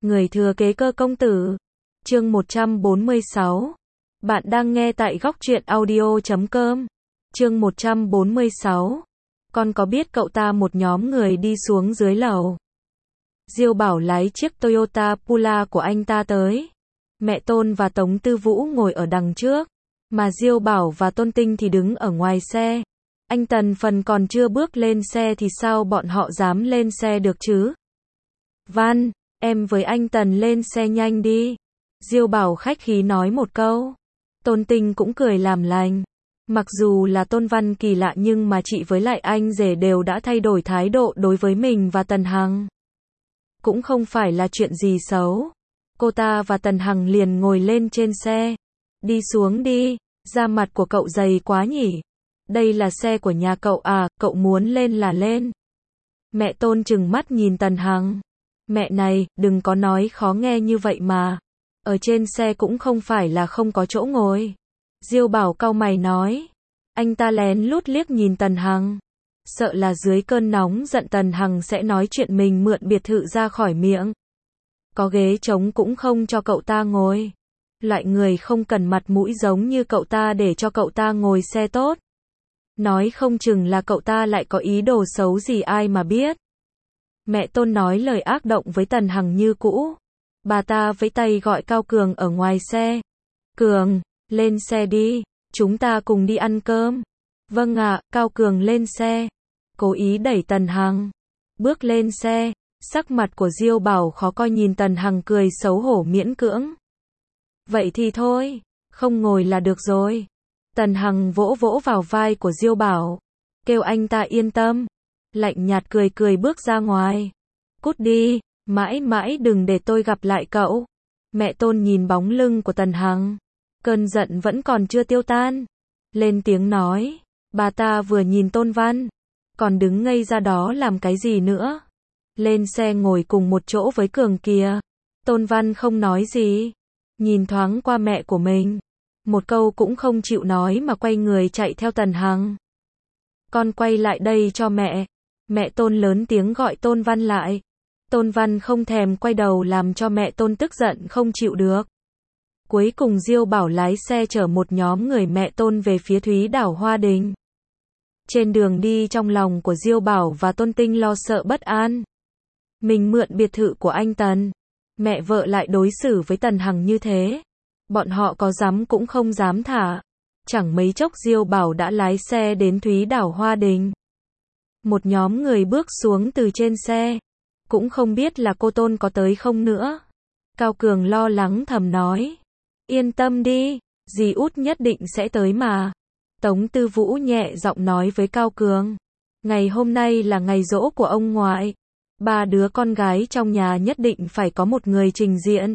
Người thừa kế Cơ công tử. Chương 146. Bạn đang nghe tại góc truyện audio.com. Chương 146. Con có biết cậu ta một nhóm người đi xuống dưới lầu. Diêu Bảo lái chiếc Toyota Pula của anh ta tới. Mẹ Tôn và Tống Tư Vũ ngồi ở đằng trước, mà Diêu Bảo và Tôn Tinh thì đứng ở ngoài xe. Anh Tần Phần còn chưa bước lên xe thì sao bọn họ dám lên xe được chứ? Văn, em với anh Tần lên xe nhanh đi. Diêu Bảo khách khí nói một câu. Tôn Tinh cũng cười làm lành. Mặc dù là Tôn Văn kỳ lạ nhưng mà chị với lại anh rể đều đã thay đổi thái độ đối với mình và Tần Hằng. Cũng không phải là chuyện gì xấu. Cô ta và Tần Hằng liền ngồi lên trên xe. Đi xuống đi, da mặt của cậu dày quá nhỉ. Đây là xe của nhà cậu à, cậu muốn lên là lên. Mẹ Tôn trừng mắt nhìn Tần Hằng. Mẹ này, đừng có nói khó nghe như vậy mà. Ở trên xe cũng không phải là không có chỗ ngồi. Diêu Bảo cau mày nói. Anh ta lén lút liếc nhìn Tần Hằng. Sợ là dưới cơn nóng giận Tần Hằng sẽ nói chuyện mình mượn biệt thự ra khỏi miệng. Có ghế trống cũng không cho cậu ta ngồi. Loại người không cần mặt mũi giống như cậu ta để cho cậu ta ngồi xe tốt. Nói không chừng là cậu ta lại có ý đồ xấu gì ai mà biết. Mẹ Tôn nói lời ác động với Tần Hằng như cũ. Bà ta vẫy tay gọi Cao Cường ở ngoài xe. Cường, lên xe đi, chúng ta cùng đi ăn cơm. Vâng ạ, Cao Cường lên xe. Cố ý đẩy Tần Hằng. Bước lên xe, sắc mặt của Diêu Bảo khó coi nhìn Tần Hằng cười xấu hổ miễn cưỡng. Vậy thì thôi, không ngồi là được rồi. Tần Hằng vỗ vỗ vào vai của Diêu Bảo. Kêu anh ta yên tâm. Lạnh nhạt cười cười bước ra ngoài. Cút đi, mãi mãi đừng để tôi gặp lại cậu. Mẹ Tôn nhìn bóng lưng của Tần Hằng. Cơn giận vẫn còn chưa tiêu tan. Lên tiếng nói. Bà ta vừa nhìn Tôn Văn. Còn đứng ngây ra đó làm cái gì nữa. Lên xe ngồi cùng một chỗ với Cường kìa. Tôn Văn không nói gì. Nhìn thoáng qua mẹ của mình. Một câu cũng không chịu nói mà quay người chạy theo Tần Hằng. Con quay lại đây cho mẹ. Mẹ Tôn lớn tiếng gọi Tôn Văn lại. Tôn Văn không thèm quay đầu làm cho mẹ Tôn tức giận không chịu được. Cuối cùng Diêu Bảo lái xe chở một nhóm người mẹ Tôn về phía Thúy Đảo Hoa Đình. Trên đường đi trong lòng của Diêu Bảo và Tôn Tinh lo sợ bất an. Mình mượn biệt thự của anh Tần. Mẹ vợ lại đối xử với Tần Hằng như thế. Bọn họ có dám cũng không dám thả. Chẳng mấy chốc Diêu Bảo đã lái xe đến Thúy Đảo Hoa Đình. Một nhóm người bước xuống từ trên xe. Cũng không biết là cô Tôn có tới không nữa. Cao Cường lo lắng thầm nói. Yên tâm đi, dì út nhất định sẽ tới mà. Tống Tư Vũ nhẹ giọng nói với Cao Cường. Ngày hôm nay là ngày giỗ của ông ngoại. 3 đứa con gái trong nhà nhất định phải có một người trình diện.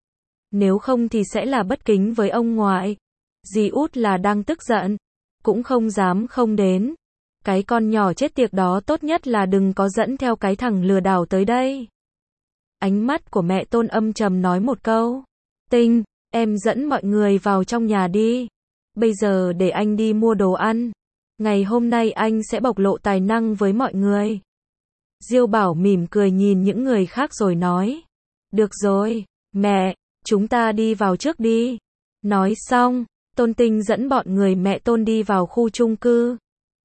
Nếu không thì sẽ là bất kính với ông ngoại. Dì út là đang tức giận. Cũng không dám không đến. Cái con nhỏ chết tiệt đó tốt nhất là đừng có dẫn theo cái thằng lừa đảo tới đây. Ánh mắt của mẹ Tôn âm trầm nói một câu. Tinh, em dẫn mọi người vào trong nhà đi. Bây giờ để anh đi mua đồ ăn. Ngày hôm nay anh sẽ bộc lộ tài năng với mọi người. Diêu Bảo mỉm cười nhìn những người khác rồi nói. Được rồi, mẹ, chúng ta đi vào trước đi. Nói xong, Tôn Tinh dẫn bọn người mẹ Tôn đi vào khu chung cư.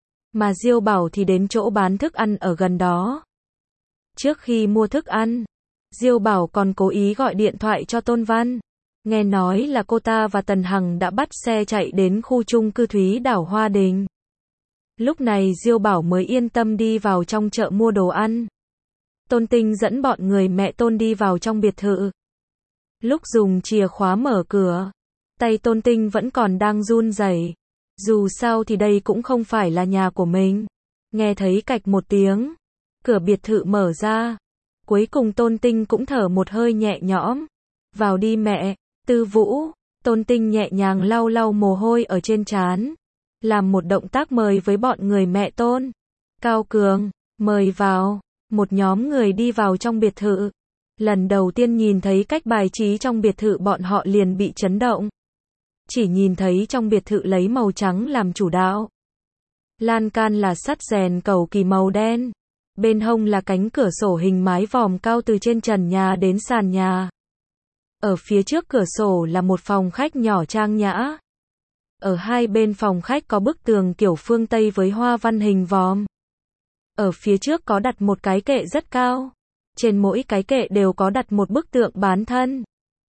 Mà Diêu Bảo thì đến chỗ bán thức ăn ở gần đó. Trước khi mua thức ăn, Diêu Bảo còn cố ý gọi điện thoại cho Tôn Văn. Nghe nói là cô ta và Tần Hằng đã bắt xe chạy đến khu chung cư Thúy Đảo Hoa Đình. Lúc này Diêu Bảo mới yên tâm đi vào trong chợ mua đồ ăn. Tôn Tinh dẫn bọn người mẹ Tôn đi vào trong biệt thự. Lúc dùng chìa khóa mở cửa, tay Tôn Tinh vẫn còn đang run rẩy. Dù sao thì đây cũng không phải là nhà của mình. Nghe thấy cạch một tiếng, cửa biệt thự mở ra. Cuối cùng Tôn Tinh cũng thở một hơi nhẹ nhõm. Vào đi mẹ. Tư Vũ. Tôn Tinh nhẹ nhàng lau lau mồ hôi ở trên trán. Làm một động tác mời với bọn người mẹ Tôn. Cao Cường, mời vào. Một nhóm người đi vào trong biệt thự. Lần đầu tiên nhìn thấy cách bài trí trong biệt thự bọn họ liền bị chấn động. Chỉ nhìn thấy trong biệt thự lấy màu trắng làm chủ đạo. Lan can là sắt rèn cầu kỳ màu đen. Bên hông là cánh cửa sổ hình mái vòm cao từ trên trần nhà đến sàn nhà. Ở phía trước cửa sổ là một phòng khách nhỏ trang nhã. Ở hai bên phòng khách có bức tường kiểu phương Tây với hoa văn hình vòm. Ở phía trước có đặt một cái kệ rất cao. Trên mỗi cái kệ đều có đặt một bức tượng bán thân.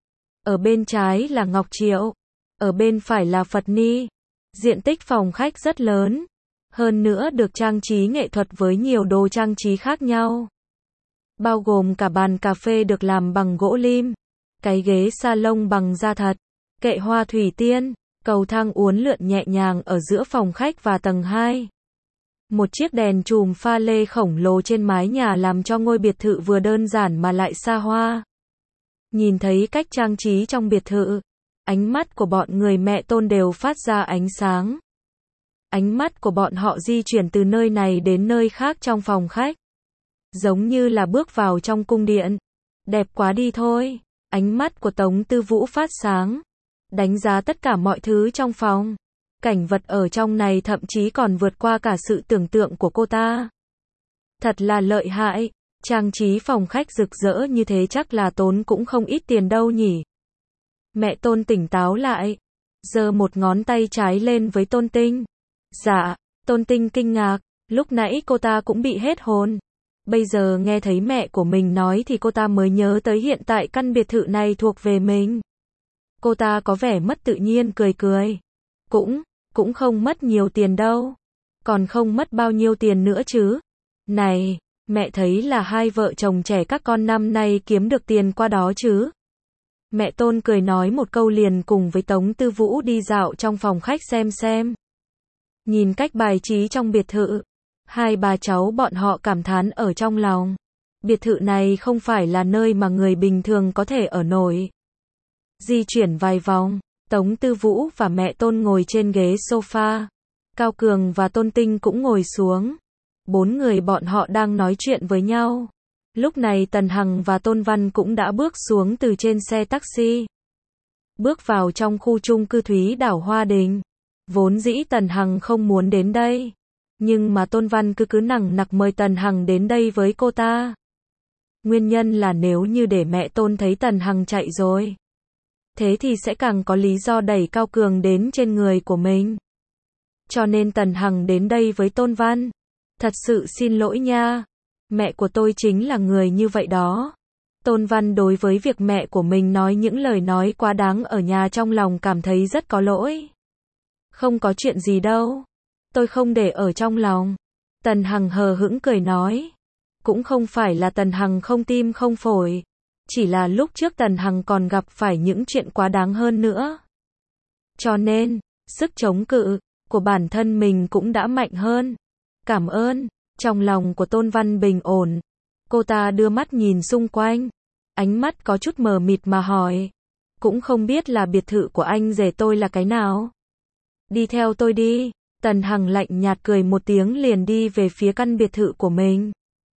Ở bên trái là Ngọc Triệu. Ở bên phải là Phật Ni. Diện tích phòng khách rất lớn. Hơn nữa được trang trí nghệ thuật với nhiều đồ trang trí khác nhau. Bao gồm cả bàn cà phê được làm bằng gỗ lim. Cái ghế salon bằng da thật. Kệ hoa thủy tiên. Cầu thang uốn lượn nhẹ nhàng ở giữa phòng khách và tầng 2. Một chiếc đèn chùm pha lê khổng lồ trên mái nhà làm cho ngôi biệt thự vừa đơn giản mà lại xa hoa. Nhìn thấy cách trang trí trong biệt thự, ánh mắt của bọn người mẹ Tôn đều phát ra ánh sáng. Ánh mắt của bọn họ di chuyển từ nơi này đến nơi khác trong phòng khách. Giống như là bước vào trong cung điện. Đẹp quá đi thôi. Ánh mắt của Tống Tư Vũ phát sáng. Đánh giá tất cả mọi thứ trong phòng. Cảnh vật ở trong này thậm chí còn vượt qua cả sự tưởng tượng của cô ta. Thật là lợi hại. Trang trí phòng khách rực rỡ như thế chắc là tốn cũng không ít tiền đâu nhỉ. Mẹ Tôn tỉnh táo lại. Giơ một ngón tay trái lên với Tôn Tinh. Dạ, Tôn Tinh kinh ngạc. Lúc nãy cô ta cũng bị hết hồn. Bây giờ nghe thấy mẹ của mình nói thì cô ta mới nhớ tới hiện tại căn biệt thự này thuộc về mình. Cô ta có vẻ mất tự nhiên cười cười. Cũng không mất nhiều tiền đâu. Còn không mất bao nhiêu tiền nữa chứ. Này, mẹ thấy là hai vợ chồng trẻ các con năm nay kiếm được tiền qua đó chứ. Mẹ Tôn cười nói một câu liền cùng với Tống Tư Vũ đi dạo trong phòng khách xem. Nhìn cách bài trí trong biệt thự. Hai bà cháu bọn họ cảm thán ở trong lòng. Biệt thự này không phải là nơi mà người bình thường có thể ở nổi. Di chuyển vài vòng, Tống Tư Vũ và mẹ Tôn ngồi trên ghế sofa. Cao Cường và Tôn Tinh cũng ngồi xuống. Bốn người bọn họ đang nói chuyện với nhau. Lúc này Tần Hằng và Tôn Văn cũng đã bước xuống từ trên xe taxi. Bước vào trong khu chung cư Thúy Đảo Hoa Đình. Vốn dĩ Tần Hằng không muốn đến đây. Nhưng mà Tôn Văn cứ nằng nặc mời Tần Hằng đến đây với cô ta. Nguyên nhân là nếu như để mẹ Tôn thấy Tần Hằng chạy rồi. Thế thì sẽ càng có lý do đẩy Cao Cường đến trên người của mình. Cho nên Tần Hằng đến đây với Tôn Văn. Thật sự xin lỗi nha. Mẹ của tôi chính là người như vậy đó. Tôn Văn đối với việc mẹ của mình nói những lời nói quá đáng ở nhà trong lòng cảm thấy rất có lỗi. Không có chuyện gì đâu. Tôi không để ở trong lòng. Tần Hằng hờ hững cười nói. Cũng không phải là Tần Hằng không tim không phổi. Chỉ là lúc trước Tần Hằng còn gặp phải những chuyện quá đáng hơn nữa. Cho nên, sức chống cự của bản thân mình cũng đã mạnh hơn. Cảm ơn. Trong lòng của Tôn Văn bình ổn. Cô ta đưa mắt nhìn xung quanh. Ánh mắt có chút mờ mịt mà hỏi. Cũng không biết là biệt thự của anh rể tôi là cái nào. Đi theo tôi đi. Tần Hằng lạnh nhạt cười một tiếng liền đi về phía căn biệt thự của mình.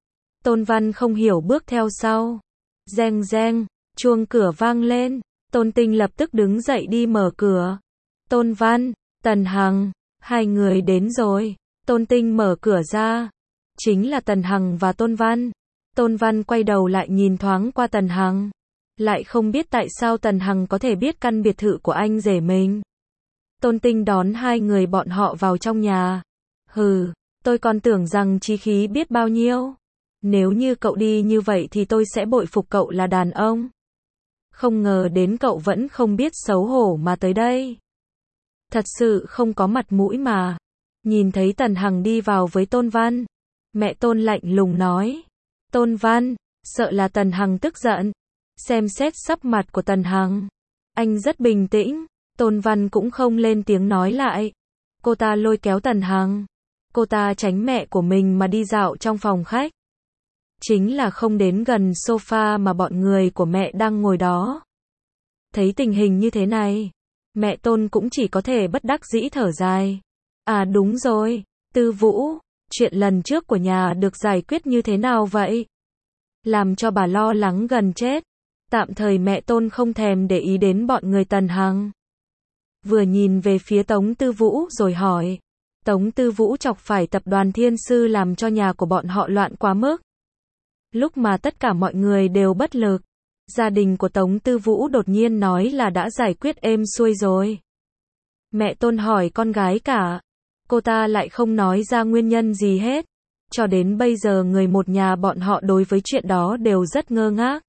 Tôn Văn không hiểu bước theo sau. Reng reng, chuông cửa vang lên. Tôn Tinh lập tức đứng dậy đi mở cửa. Tôn Văn, Tần Hằng, hai người đến rồi. Tôn Tinh mở cửa ra. Chính là Tần Hằng và Tôn Văn. Tôn Văn quay đầu lại nhìn thoáng qua Tần Hằng. Lại không biết tại sao Tần Hằng có thể biết căn biệt thự của anh rể mình. Tôn Tinh đón hai người bọn họ vào trong nhà. Hừ, tôi còn tưởng rằng chí khí biết bao nhiêu. Nếu như cậu đi như vậy thì tôi sẽ bội phục cậu là đàn ông. Không ngờ đến cậu vẫn không biết xấu hổ mà tới đây. Thật sự không có mặt mũi mà. Nhìn thấy Tần Hằng đi vào với Tôn Văn. Mẹ Tôn lạnh lùng nói. Tôn Văn, sợ là Tần Hằng tức giận. Xem xét sắc mặt của Tần Hằng. Anh rất bình tĩnh. Tôn Văn cũng không lên tiếng nói lại. Cô ta lôi kéo Tần Hằng. Cô ta tránh mẹ của mình mà đi dạo trong phòng khách. Chính là không đến gần sofa mà bọn người của mẹ đang ngồi đó. Thấy tình hình như thế này, mẹ Tôn cũng chỉ có thể bất đắc dĩ thở dài. À đúng rồi, Tư Vũ, chuyện lần trước của nhà được giải quyết như thế nào vậy? Làm cho bà lo lắng gần chết. Tạm thời mẹ Tôn không thèm để ý đến bọn người Tần Hằng. Vừa nhìn về phía Tống Tư Vũ rồi hỏi. Tống Tư Vũ chọc phải tập đoàn Thiên Sư làm cho nhà của bọn họ loạn quá mức. Lúc mà tất cả mọi người đều bất lực, gia đình của Tống Tư Vũ đột nhiên nói là đã giải quyết êm xuôi rồi. Mẹ Tôn hỏi con gái cả, cô ta lại không nói ra nguyên nhân gì hết. Cho đến bây giờ người một nhà bọn họ đối với chuyện đó đều rất ngơ ngác.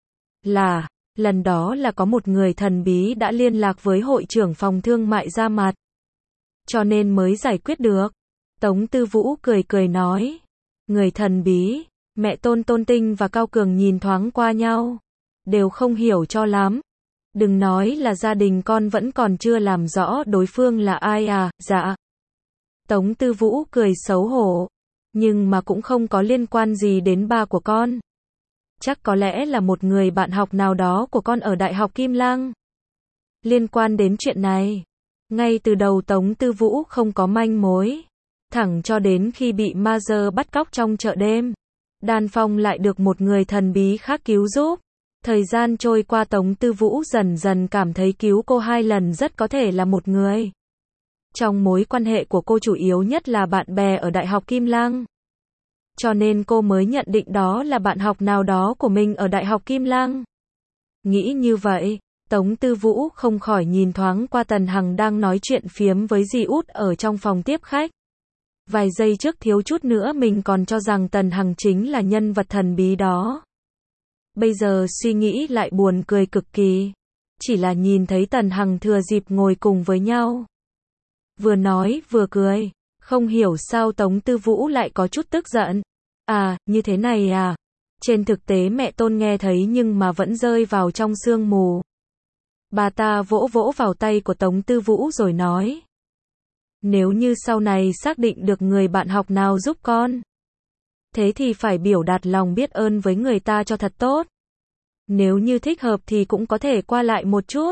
Lần đó là có một người thần bí đã liên lạc với hội trưởng phòng thương mại ra mặt. Cho nên mới giải quyết được. Tống Tư Vũ cười cười nói. Người thần bí, mẹ Tôn Tinh và Cao Cường nhìn thoáng qua nhau. Đều không hiểu cho lắm. Đừng nói là gia đình con vẫn còn chưa làm rõ đối phương là ai à, dạ. Tống Tư Vũ cười xấu hổ. Nhưng mà cũng không có liên quan gì đến ba của con. Chắc có lẽ là một người bạn học nào đó của con ở Đại học Kim Lăng. Liên quan đến chuyện này, ngay từ đầu Tống Tư Vũ không có manh mối. Thẳng cho đến khi bị ma dơ bắt cóc trong chợ đêm. Đan Phong lại được một người thần bí khác cứu giúp. Thời gian trôi qua Tống Tư Vũ dần dần cảm thấy cứu cô 2 lần rất có thể là một người. Trong mối quan hệ của cô chủ yếu nhất là bạn bè ở Đại học Kim Lăng. Cho nên cô mới nhận định đó là bạn học nào đó của mình ở Đại học Kim Lăng. Nghĩ như vậy, Tống Tư Vũ không khỏi nhìn thoáng qua Tần Hằng đang nói chuyện phiếm với dì út ở trong phòng tiếp khách. Vài giây trước thiếu chút nữa mình còn cho rằng Tần Hằng chính là nhân vật thần bí đó. Bây giờ suy nghĩ lại buồn cười cực kỳ. Chỉ là nhìn thấy Tần Hằng thừa dịp ngồi cùng với nhau. Vừa nói vừa cười. Không hiểu sao Tống Tư Vũ lại có chút tức giận. À, như thế này à. Trên thực tế mẹ Tôn nghe thấy nhưng mà vẫn rơi vào trong sương mù. Bà ta vỗ vỗ vào tay của Tống Tư Vũ rồi nói. Nếu như sau này xác định được người bạn học nào giúp con. Thế thì phải biểu đạt lòng biết ơn với người ta cho thật tốt. Nếu như thích hợp thì cũng có thể qua lại một chút.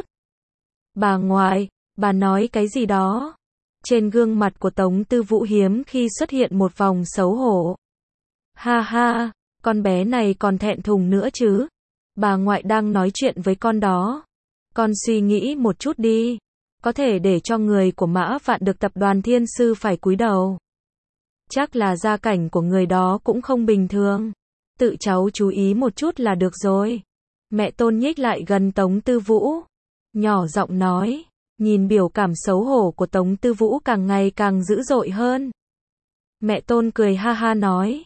Bà ngoại, bà nói cái gì đó? Trên gương mặt của Tống Tư Vũ hiếm khi xuất hiện một vòng xấu hổ. Ha ha, con bé này còn thẹn thùng nữa chứ. Bà ngoại đang nói chuyện với con đó. Con suy nghĩ một chút đi. Có thể để cho người của Mã Vạn được tập đoàn Thiên Sư phải cúi đầu. Chắc là gia cảnh của người đó cũng không bình thường. Tự cháu chú ý một chút là được rồi. Mẹ Tôn nhích lại gần Tống Tư Vũ. Nhỏ giọng nói. Nhìn biểu cảm xấu hổ của Tống Tư Vũ càng ngày càng dữ dội hơn. Mẹ Tôn cười ha ha nói.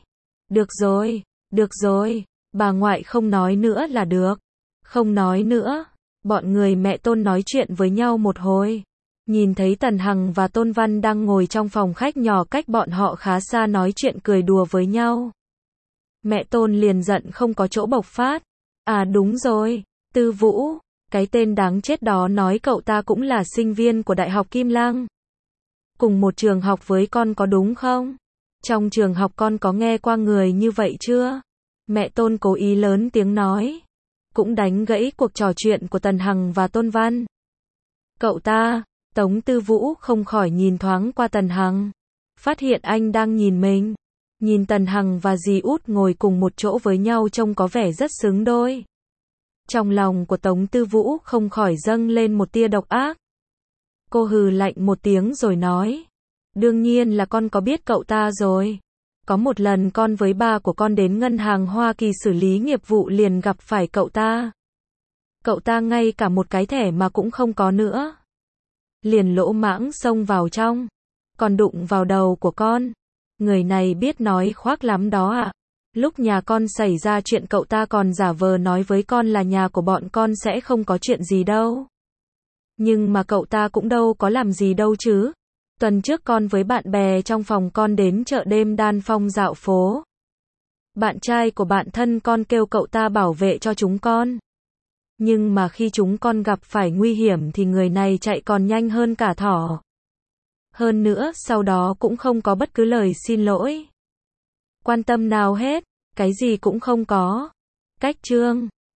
Được rồi, bà ngoại không nói nữa là được. Không nói nữa. Bọn người mẹ Tôn nói chuyện với nhau một hồi. Nhìn thấy Tần Hằng và Tôn Văn đang ngồi trong phòng khách nhỏ cách bọn họ khá xa nói chuyện cười đùa với nhau. Mẹ Tôn liền giận không có chỗ bộc phát. À đúng rồi, Tư Vũ, cái tên đáng chết đó nói cậu ta cũng là sinh viên của Đại học Kim Lăng. Cùng một trường học với con có đúng không? Trong trường học con có nghe qua người như vậy chưa? Mẹ Tôn cố ý lớn tiếng nói. Cũng đánh gãy cuộc trò chuyện của Tần Hằng và Tôn Văn. Cậu ta, Tống Tư Vũ không khỏi nhìn thoáng qua Tần Hằng. Phát hiện anh đang nhìn mình. Nhìn Tần Hằng và dì út ngồi cùng một chỗ với nhau trông có vẻ rất xứng đôi. Trong lòng của Tống Tư Vũ không khỏi dâng lên một tia độc ác. Cô hừ lạnh một tiếng rồi nói. Đương nhiên là con có biết cậu ta rồi. Có một lần con với ba của con đến ngân hàng Hoa Kỳ xử lý nghiệp vụ liền gặp phải cậu ta. Cậu ta ngay cả một cái thẻ mà cũng không có nữa. Liền lỗ mãng xông vào trong. Còn đụng vào đầu của con. Người này biết nói khoác lắm đó ạ. Lúc nhà con xảy ra chuyện cậu ta còn giả vờ nói với con là nhà của bọn con sẽ không có chuyện gì đâu. Nhưng mà cậu ta cũng đâu có làm gì đâu chứ. Tuần trước con với bạn bè trong phòng con đến chợ đêm Đan Phong dạo phố. Bạn trai của bạn thân con kêu cậu ta bảo vệ cho chúng con. Nhưng mà khi chúng con gặp phải nguy hiểm thì người này chạy còn nhanh hơn cả thỏ. Hơn nữa sau đó cũng không có bất cứ lời xin lỗi. Quan tâm nào hết, cái gì cũng không có. Cách chương